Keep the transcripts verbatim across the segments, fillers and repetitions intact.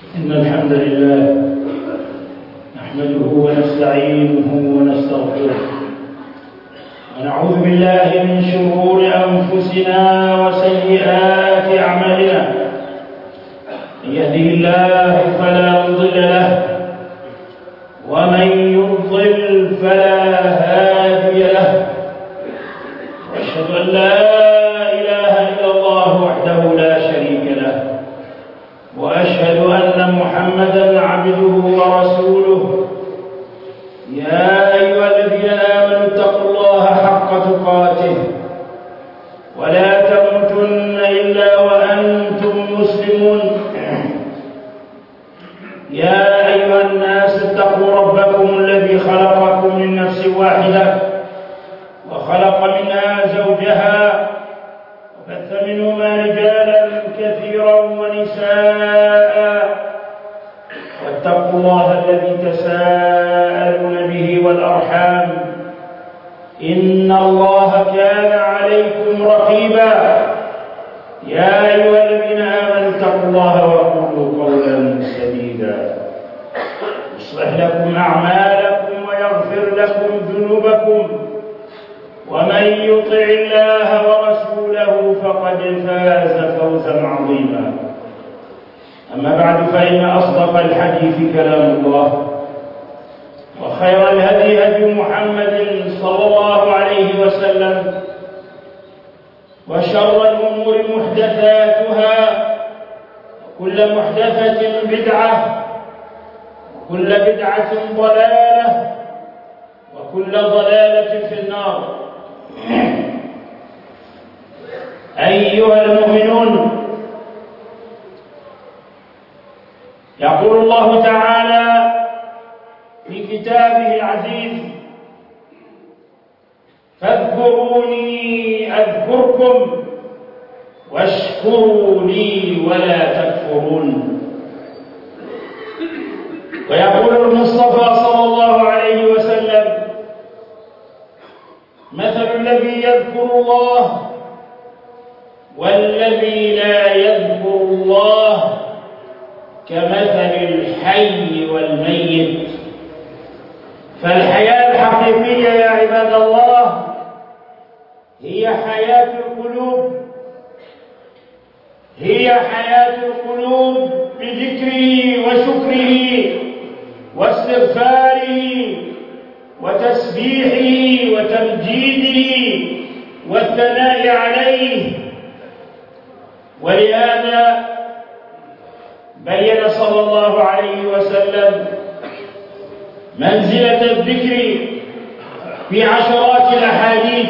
إن الحمد لله نحمده ونستعينه ونستغفره ونعوذ بالله من شرور أنفسنا وسيئات أعمالنا. من يهده الله فلا مضل له ومن يضلل فلا هادي له، وأشهد أن لا إله إلا الله وحده لا شريك له، وأشهد أن محمدًا عبده ورسوله. يا أيها الذين آمنوا اتقوا الله حق تقاته ولا تموتن إلا وأنتم مسلمون. يا أيها الناس اتقوا ربكم الذي خلقكم من نفس واحدة وخلق منها زوجها وبث منهما رجالا كثيرا ونساء، واتقوا الله الذي تساءلون به والأرحام إن الله كان عليكم رقيبا. يا أيها الذين آمنوا اتقوا الله وقولوا قولا سديدا يصلح لكم أعمالكم ويغفر لكم ذنوبكم، ومن يطع الله ورسوله فقد فاز فوزا عظيما. أما بعد، فإن أصدق الحديث كلام الله، وخير الهدي هدي محمد صلى الله عليه وسلم، وشر الأمور محدثاتها، وكل محدثة بدعة، وكل بدعة ضلالة، وكل ضلالة في النار. أيها المؤمنون، يقول الله تعالى في كتابه العزيز: فاذكروني أذكركم واشكروا لي ولا تكفرون. ويقول المصطفى صلى الله عليه وسلم: مثل الذي يذكر الله والذي لا يذكر الله كمثل الحي والميت. فالحياة الحقيقية يا عباد الله هي حياة القلوب، هي حياة القلوب بذكره وشكره واستغفاره وتسبيحه وتمجيده والثناء عليه. ولهذا بين صلى الله عليه وسلم منزلة الذكر في عشرات الأحاديث،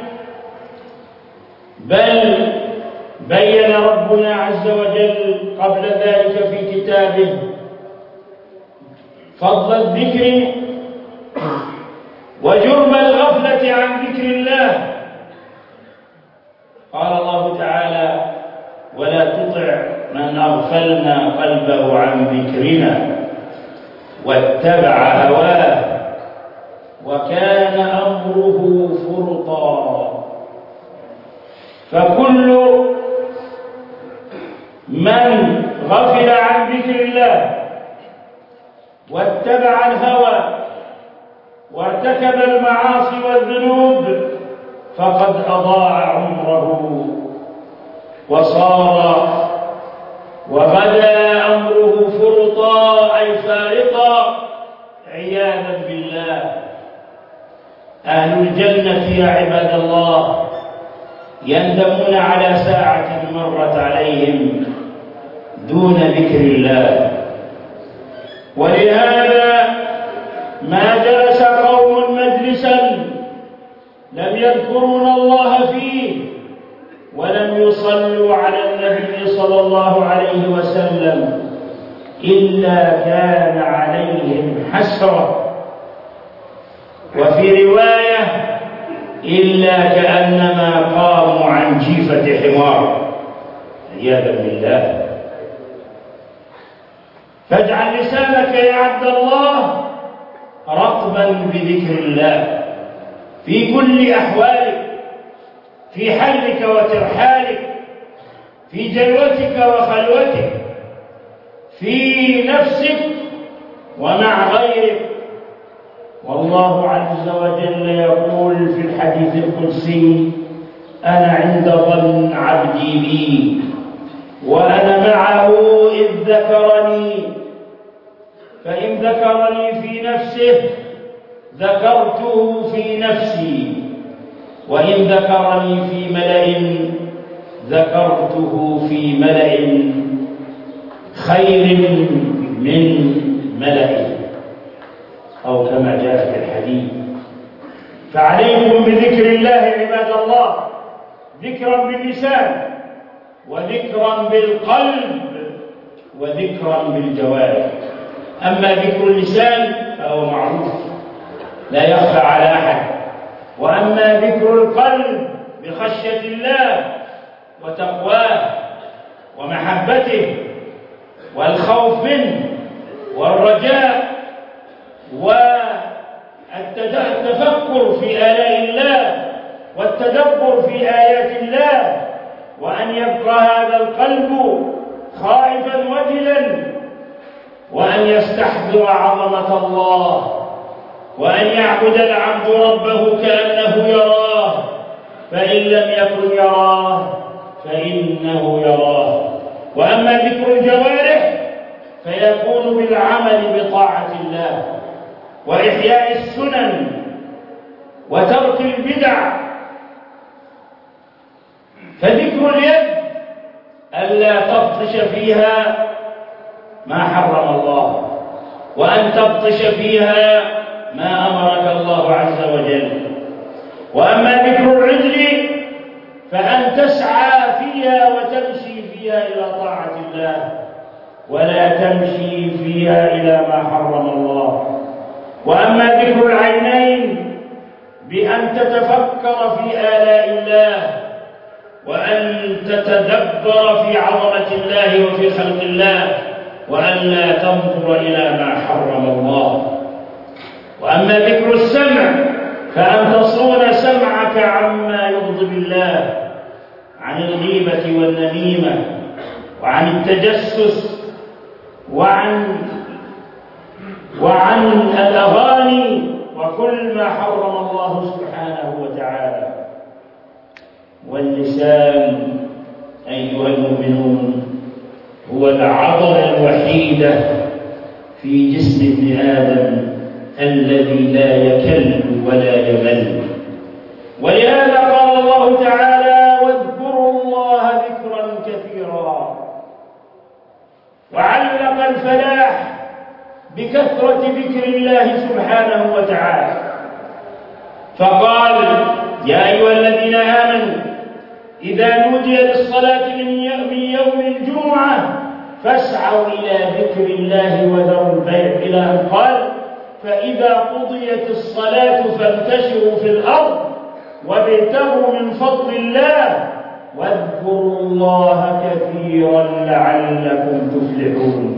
بل بين ربنا عز وجل قبل ذلك في كتابه فضل الذكر وجرم الغفلة عن ذكر الله. قال الله تعالى: ولا تطع من أغفلنا قلبه عن ذكرنا واتبع هواه وكان أمره فرطا. فكل من غفل عن ذكر الله واتبع الهوى وارتكب المعاصي والذنوب فقد أضاع عمره وصار وغدا أمره فرطا، أي فارطا، عياذا بالله. أهل الجنة يا عباد الله يندمون على ساعة مرت عليهم دون ذكر الله. ولهذا ما جلس قوم مجلسا لم يذكرون الله فيه ولم يصلوا على النبي صلى الله عليه وسلم إلا كان عليهم حسرة، وفي رواية إلا كأنما قاموا عن جيفة حمار، عياذا بالله. فاجعل لسانك يا عبد الله رطبا بذكر الله في كل أحوالك، في حلك وترحالك، في جلوتك وخلوتك، في نفسك ومع غيرك. والله عز وجل يقول في الحديث القدسي: أنا عند ظن عبدي بي وأنا معه إذ ذكرني، فإن ذكرني في نفسه ذكرته في نفسي، وإن ذكرني في ملأ ذكرته في ملأ خير من ملئه، أو كما جاء في الحديث. فعليكم بذكر الله عباد الله، ذكرا باللسان وذكرا بالقلب وذكرا بالجوارح. أما ذكر اللسان فهو معروف لا يخفى على أحد، وأما ذكر القلب بخشية الله وتقواه ومحبته والخوف منه والرجاء والتفكر في آلاء الله والتدبر في آيات الله، وأن يبقى هذا القلب خائفا وجلا، وأن يستحضر عظمة الله، وأن يعبد العبد ربه كأنه يراه، فإن لم يكن يراه فإنه يراه. وأما ذكر الجوارح فيكون بالعمل بطاعة الله وإحياء السنن وترك البدع. فذكر اليد ألا تبطش فيها ما حرم الله، وأن تبطش فيها ما أمرك الله عز وجل. وأما ذكر الرجل فأن تسعى فيها وتمشي فيها إلى طاعة الله، ولا تمشي فيها إلى ما حرم الله. وأما ذكر العينين بأن تتفكر في آلاء الله، وأن تتدبر في عظمة الله وفي خلق الله، وأن لا تنظر إلى ما حرم الله. وأما ذكر السمع فأن تصون سمعك عما يغضب الله، عن الغيبة والنميمة وعن التجسس وعن وعن الأغاني وكل ما حرم الله سبحانه وتعالى. واللسان أيها المؤمنون هو العضلة الوحيدة في جسم ابن آدم الذي لا يكل ولا يمل. ولهذا قال الله تعالى: واذكروا الله ذكرا كثيرا. وعلق الفلاح بكثرة ذكر الله سبحانه وتعالى، فقال: يا أيها الذين آمنوا إذا نودي للصلاة من يوم الجمعة فاسعوا إلى ذكر الله وذروا البيع، إلى أن قال: فإذا قضيت الصلاة فانتشروا في الأرض وابتغوا من فضل الله واذكروا الله كثيرا لعلكم تفلحون.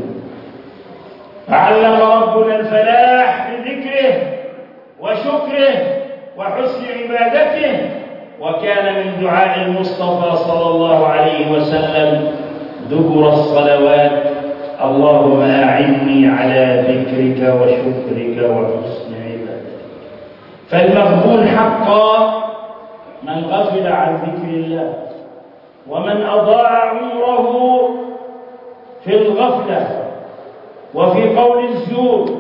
فعلق ربنا الفلاح بذكره وشكره وحسن عبادته، وكان من دعاء المصطفى صلى الله عليه وسلم دبر الصلوات: اللهم أعني على ذكرك وشكرك وحسن عبادتك. فالمغبون حقا من غفل عن ذكر الله، ومن أضاع عمره في الغفلة وفي قول الزور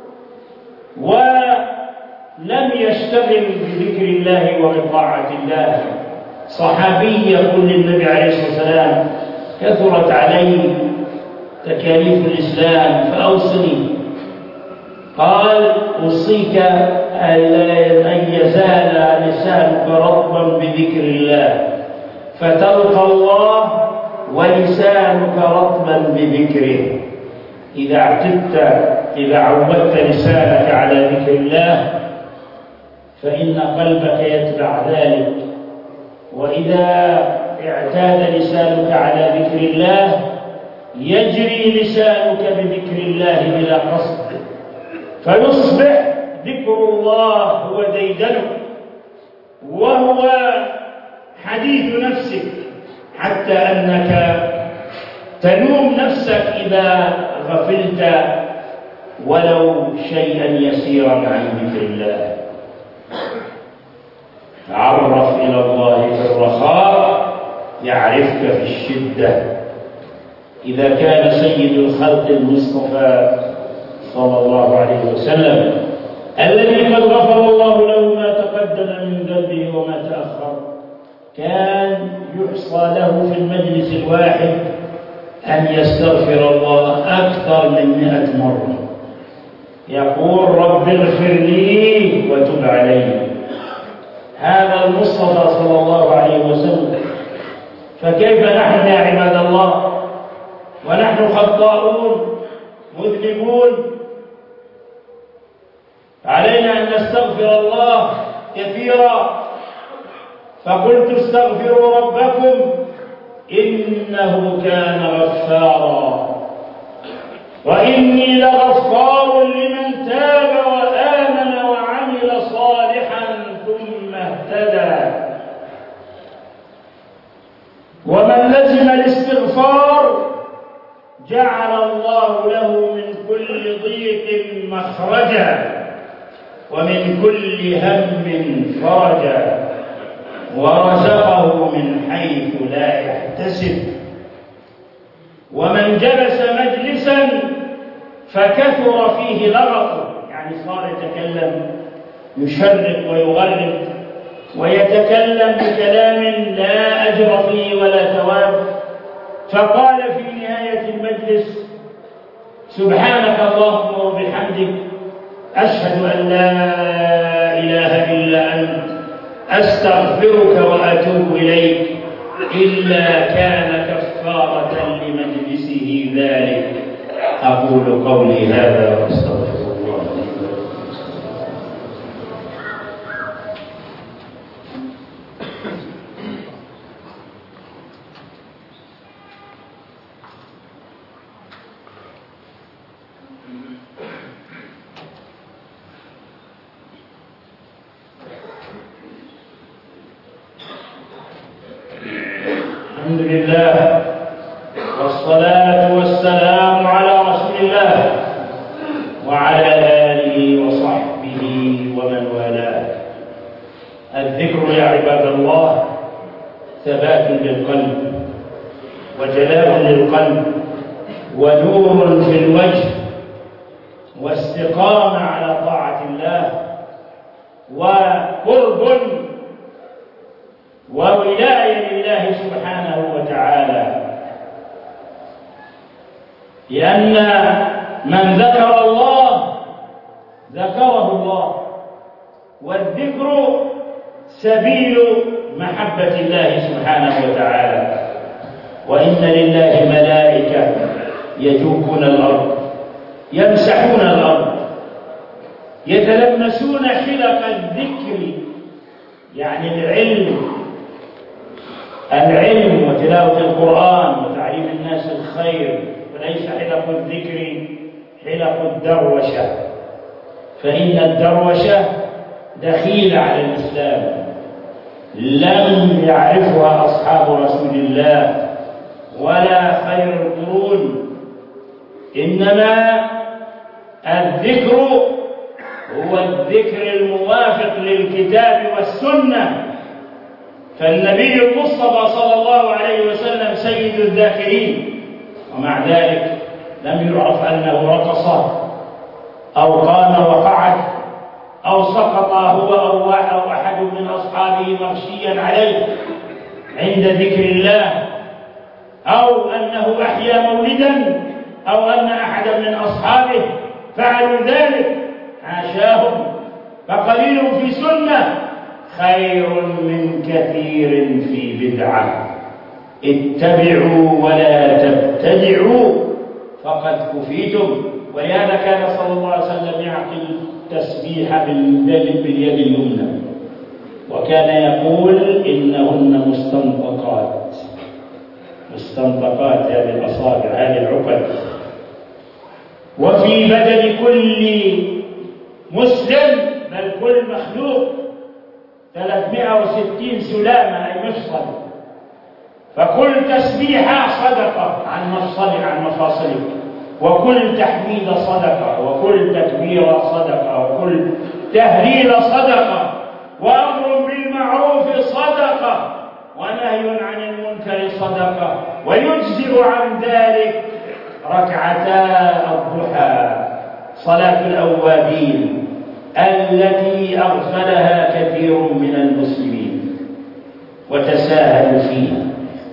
ولم يشتغل بذكر الله وبطاعة الله. صحابي يقول للنبي عليه الصلاة والسلام: كثرت علي تكاليف الإسلام فأوصني. قال: أوصيك أن يزال لسانك رطبا بذكر الله، فتلقى الله ولسانك رطبا بذكره. إذا اعتدت إذا عودت لسانك على ذكر الله فإن قلبك يتبع ذلك، وإذا اعتاد لسانك على ذكر الله يجري لسانك بذكر الله بلا قصد، فيصبح ذكر الله هو ديدنك وهو حديث نفسك، حتى أنك تلوم نفسك إذا غفلت ولو شيئا يسيرا عن ذكر الله. تعرف إلى الله في الرخاء يعرفك في الشدة. إذا كان سيد الخلق المصطفى صلى الله عليه وسلم الذي قد غفر الله له ما تقدم من ذنبه وما تأخر كان يحصى له في المجلس الواحد أن يستغفر الله أكثر من مئة مرة، يقول رب اغفر لي وتب علي. هذا المصطفى صلى الله عليه وسلم. فكيف نحن يا عباد الله ونحن خطاؤون مذنبون؟ علينا أن نستغفر الله كثيرا. فقلت استغفروا ربكم إنه كان غفارا وإني لغفار لمن تاب وآمن وعمل صالحا ثم اهتدى. ومن لزم الاستغفار جعل الله له من كل ضيق مخرجا ومن كل هم فرجا ورزقه من حيث لا يحتسب. ومن جلس مجلسا فكثر فيه لغطه، يعني صار يتكلم يشرق ويغرب ويتكلم بكلام لا أجر فيه ولا ثواب، فقال في نهاية المجلس سبحانك اللهم وبحمدك أشهد أن لا إله إلا أنت أستغفرك وأتوب إليك، إلا كان كفارة لمجلسه ذلك. أقول قولي هذا وأستغفر الله. الحمد لله والصلاة والسلام على رسول الله وعلى آله وصحبه ومن والاه. الذكر يا عباد الله ثبات للقلب وجلاء للقلب ونور في الوجه واستقامة على طاعة الله وقرب وولاية لله سبحانه وتعالى. لأن من ذكر الله ذكره الله، والذكر سبيل محبة الله سبحانه وتعالى. وإن لله ملائكة يجوبون الأرض يمسحون الأرض يتلمسون حلق الذكر، يعني العلم العلم وتلاوة القرآن وتعليم الناس الخير، وليس حلق الذكر حلق الدروشة، فإن الدروشة دخيلة على الإسلام لم يعرفها أصحاب رسول الله ولا خير القرون. إنما الذكر هو الذكر الموافق للكتاب والسنة. فالنبي المصطفى صلى الله عليه وسلم سيد الذاكرين، ومع ذلك لم يعرف أنه رقص أو قام وقعد أو سقط هو أو أحد من أصحابه مغشيا عليه عند ذكر الله، أو أنه أحيا مولدا، أو أن أحدا من أصحابه فعلوا ذلك، حاشاهم. فقليل في سنة خير من كثير في بدعة. اتبعوا ولا تبتدعوا فقد كفيتم. ولهذا كان صلى الله عليه وسلم يعقل التسبيح باليد اليمنى، وكان يقول إنهن مستنطقات. مستنطقات هذه الأصابع، هذه العقد. وفي بدن كل مسلم بل كل مخلوق ثلاثمائة وستين سلامة أي مفصل، فكل تسبيحة صدقة عن مفصلك عن مفاصلك، وكل تحميد صدقة، وكل تكبير صدقة، وكل تهليل صدقة، وأمر بالمعروف صدقة، ونهي عن المنكر صدقة. ويجزئ عن ذلك ركعتا الضحى صلاة الأوابين التي أغفلها كثير من المسلمين وتساهلوا فيها.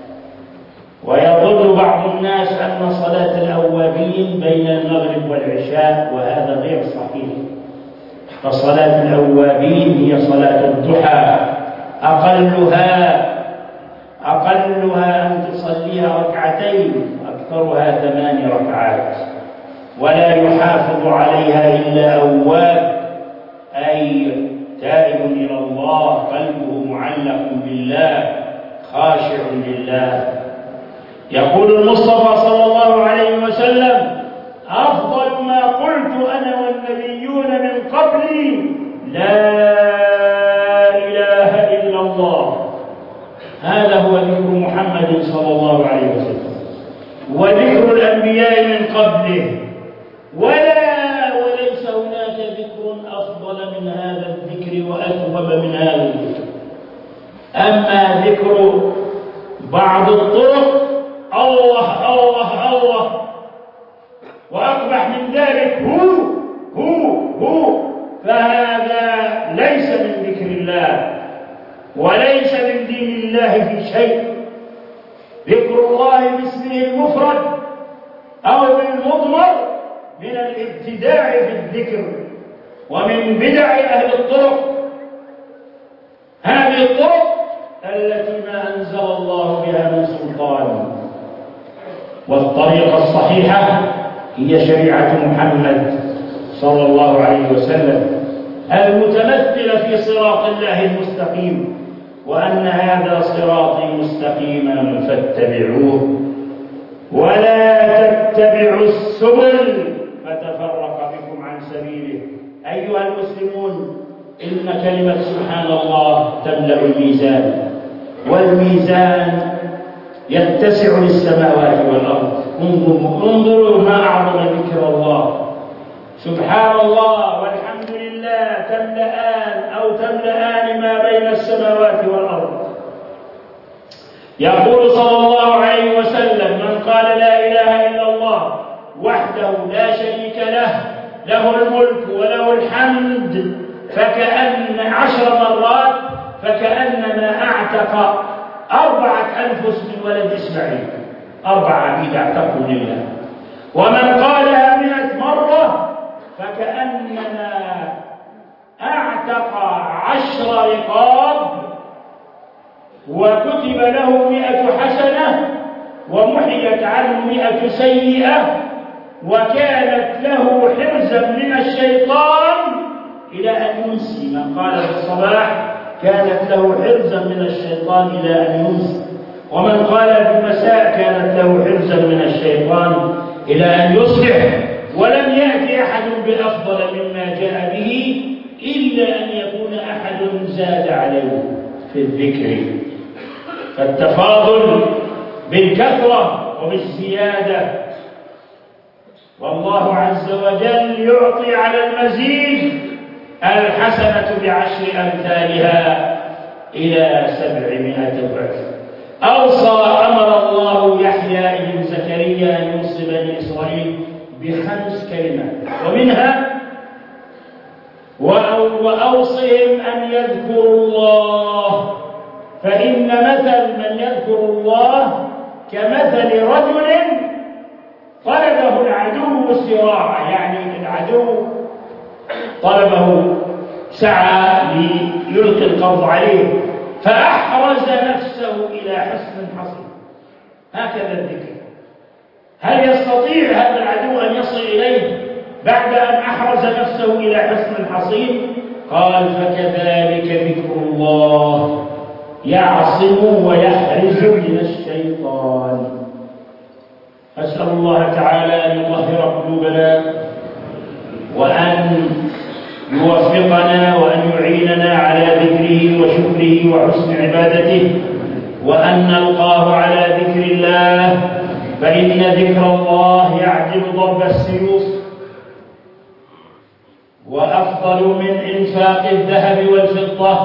ويظن بعض الناس أن صلاة الأوابين بين المغرب والعشاء، وهذا غير صحيح. فصلاة الأوابين هي صلاة الضحى، أقلها أقلها أن تصليها ركعتين، أكثرها ثمان ركعات، ولا يحافظ عليها إلا أواب، أي تائب إلى الله قلبه معلق بالله خاشع لله. يقول المصطفى صلى الله عليه وسلم: أفضل ما قلت أنا والنبيون من قبلي لا إله إلا الله. هذا هو ذكر محمد صلى الله عليه وسلم، وذكر الأنبياء من قبله، ولا وليس هناك ذكر أفضل من هذا الذكر وأثوب من هذا الذكر. أما ذكر بعض الطرق الله الله الله، وأقبح من ذلك هو هو هو، فهذا ليس من ذكر الله وليس من دين الله في شيء. ذكر الله باسمه المفرد أو بالمضمر من الابتداع في الذكر ومن بدع أهل الطرق. هذه الطرق التي ما أنزل الله بها من سلطان، والطريقة الصحيحة هي شريعة محمد صلى الله عليه وسلم المتمثلة في صراط الله المستقيم، وأن هذا صراطي مستقيما فاتبعوه ولا تتبعوا السبل فتفرق بكم عن سبيله. أيها المسلمون، إن كلمة سبحان الله تملأ الميزان، والميزان يتسع للسماوات والأرض. انظروا ما أعظم ذكر الله، سبحان الله والحمد لله تملأان أو تملأان ما بين السماوات والأرض. يقول صلى الله عليه وسلم: من قال لا إله إلا الله وحده لا شريك له، له الملك وله الحمد، فكأن عشر مرات فكأنما أعتق أربعة أنفس من ولد إسماعيل، أربع عبيد اعتقوا لله. ومن قالها مئة مرة فكأنما أعتق عشر رقاب، وكتب له مئة حسنة ومحيت عنه مئة سيئة، وكانت له حرزا من الشيطان إلى أن يمسي. من قال في الصباح كانت له حرزا من الشيطان إلى أن يمسي، ومن قال في المساء كانت له حرزا من الشيطان إلى أن يصبح. ولم يأتي أحد بأفضل مما جاء به إلا أن يكون أحد زاد عليه في الذكر. فالتفاضل بالكثرة وبالزيادة، والله عز وجل يعطي على المزيد، الحسنة بعشر أمثالها إلى سبعمائة ضعف. أوصى أمر الله يحيى بن زكريا أن يوصي بني إسرائيل بخمس كلمات، ومنها: وأوصهم أن يذكروا الله، فإن مثل من يذكر الله كمثل رجل طلبه العدو سراعا، يعني العدو طلبه سعى ليلقي القبض عليه فأحرز نفسه إلى حصن حصين. هكذا الذكر. هل يستطيع هذا العدو أن يصل إليه بعد أن أحرز نفسه إلى حصن حصين؟ قال: فكذلك ذكر الله يعصم ويحرز من الشيطان. أسأل الله تعالى أن يطهر قلوبنا، وأن يوفقنا، وأن يعيننا على ذكره وشكره وحسن عبادته، وأن نلقاه على ذكر الله، فإن ذكر الله يعدل ضرب السيوف، وأفضل من إنفاق الذهب والفضة.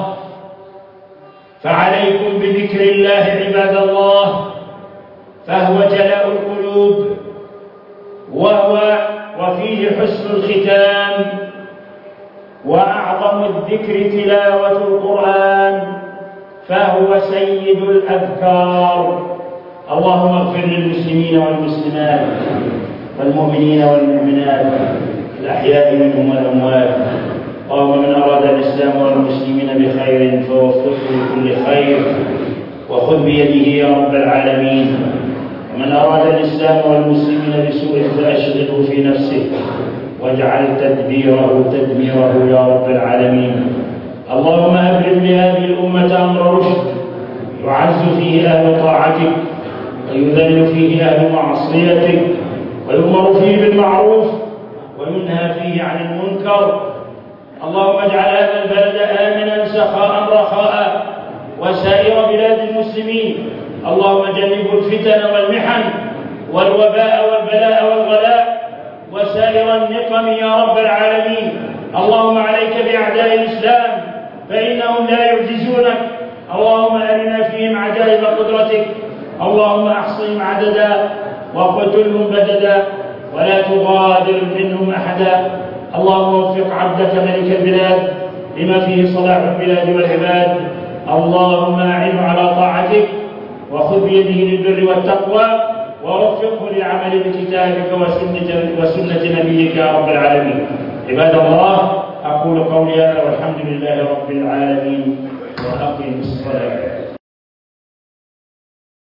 فعليكم بذكر الله عباد الله، فهو جلاء القلوب، وهو وفيه حسن الختام، وأعظم الذكر تلاوة القرآن، فهو سيد الأذكار. اللهم اغفر للمسلمين والمسلمات والمؤمنين والمؤمنات الأحياء منهم والأموات. اللهم من أراد الإسلام والمسلمين بخير فوفقه لكل خير وخذ بيده يا رب العالمين، ومن أراد الإسلام والمسلمين بسوء فأشغله في نفسه واجعل تدبيره تدميره يا رب العالمين. اللهم أبرم لهذه الأمة أمر رشد يعز فيه أهل طاعتك ويذل فيه أهل معصيتك، ويؤمر فيه بالمعروف وينهى فيه عن المنكر. اللهم اجعل هذا البلد آمنا سخاء رخاء وسائر بلاد المسلمين. اللهم جنبه الفتن والمحن والوباء والبلاء والغلاء وسائر النقم يا رب العالمين. اللهم عليك بأعداء الإسلام فإنهم لا يعجزونك. اللهم أرنا فيهم عجائب قدرتك. اللهم أحصهم عددا وقتلهم بددا ولا تغادر منهم أحدا. اللهم وفق عبدك ملك البلاد لما فيه صلاح البلاد والعباد. اللهم أعنه على طاعتك وخذ بيده للبر والتقوى ووفقه للعمل بكتابك وسنة نبيك يا رب العالمين. عباد الله، أقول قولي هذا والحمد لله رب العالمين، وأقم الصلاة.